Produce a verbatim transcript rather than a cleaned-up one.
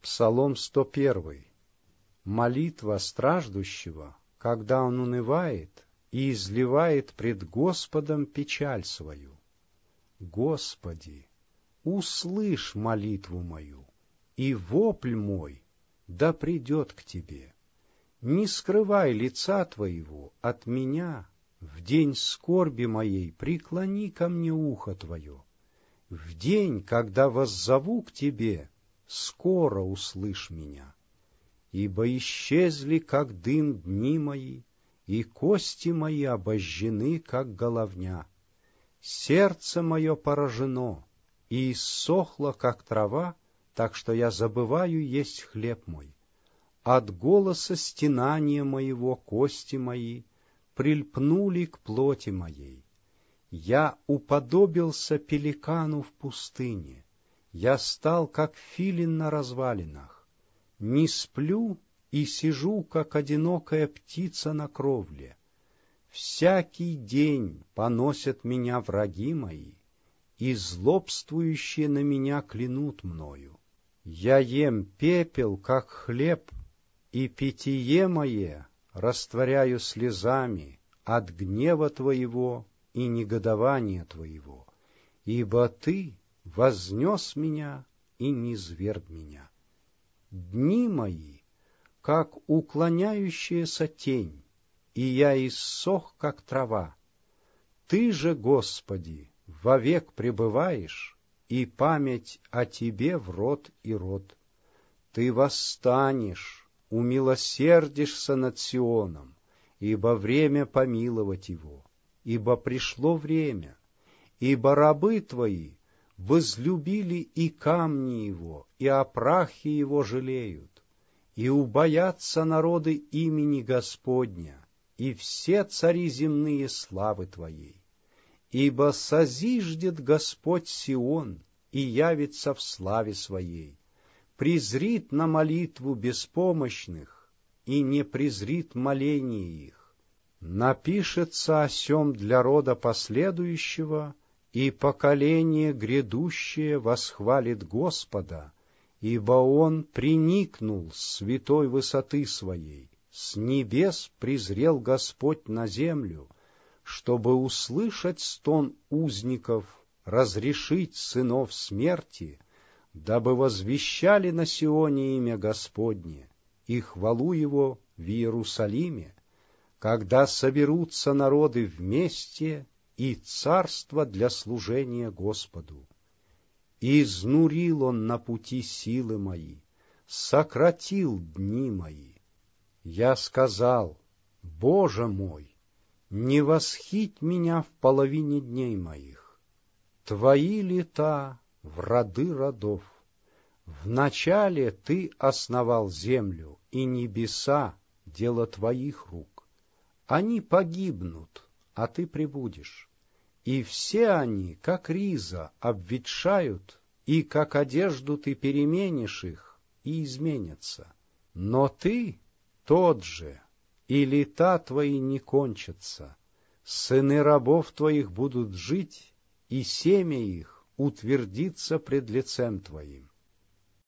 Псалом сто первый. Молитва страждущего, когда он унывает и изливает пред Господом печаль свою. Господи, услышь молитву мою, и вопль мой да придет к Тебе. Не скрывай лица Твоего от меня, в день скорби моей преклони ко мне ухо Твое. В день, когда воззову к Тебе, скоро услышь меня. Ибо исчезли, как дым, дни мои, и кости мои обожжены, как головня. Сердце мое поражено и иссохло, как трава, так что я забываю есть хлеб мой. От голоса стенания моего кости мои прильпнули к плоти моей. Я уподобился пеликану в пустыне, я стал, как филин на развалинах. Не сплю и сижу, как одинокая птица на кровле. Всякий день поносят меня враги мои, и злобствующие на меня клянут мною. Я ем пепел, как хлеб, и питье мое растворяю слезами от гнева Твоего и негодования Твоего, ибо Ты вознес меня и низвергг меня. Дни мои, как уклоняющаяся тень, и я иссох, как трава. Ты же, Господи, вовек пребываешь, и память о Тебе в род и род. Ты восстанешь, умилосердишься над Сионом, ибо время помиловать его, ибо пришло время, ибо рабы Твои возлюбили и камни его, и о прахе его жалеют, и убоятся народы имени Господня, и все цари земные славы Твоей. Ибо созиждет Господь Сион и явится в славе Своей, презрит на молитву беспомощных и не презрит моление их. Напишется о сем для рода последующего, и поколение грядущее восхвалит Господа, ибо Он приникнул с святой высоты Своей, с небес презрел Господь на землю, чтобы услышать стон узников, разрешить сынов смерти, дабы возвещали на Сионе имя Господне и хвалу Его в Иерусалиме, когда соберутся народы вместе и царство для служения Господу. И изнурил Он на пути силы мои, сократил дни мои. Я сказал: Боже мой, не восхить меня в половине дней моих. Твои лета в роды родов. Вначале Ты основал землю, и небеса — дело Твоих рук. Они погибнут, а Ты пребудешь. И все они, как риза, обветшают, и как одежду Ты переменишь их, и изменятся. Но Ты тот же, и лета Твои не кончатся. Сыны рабов Твоих будут жить, и семя их утвердится пред лицем Твоим.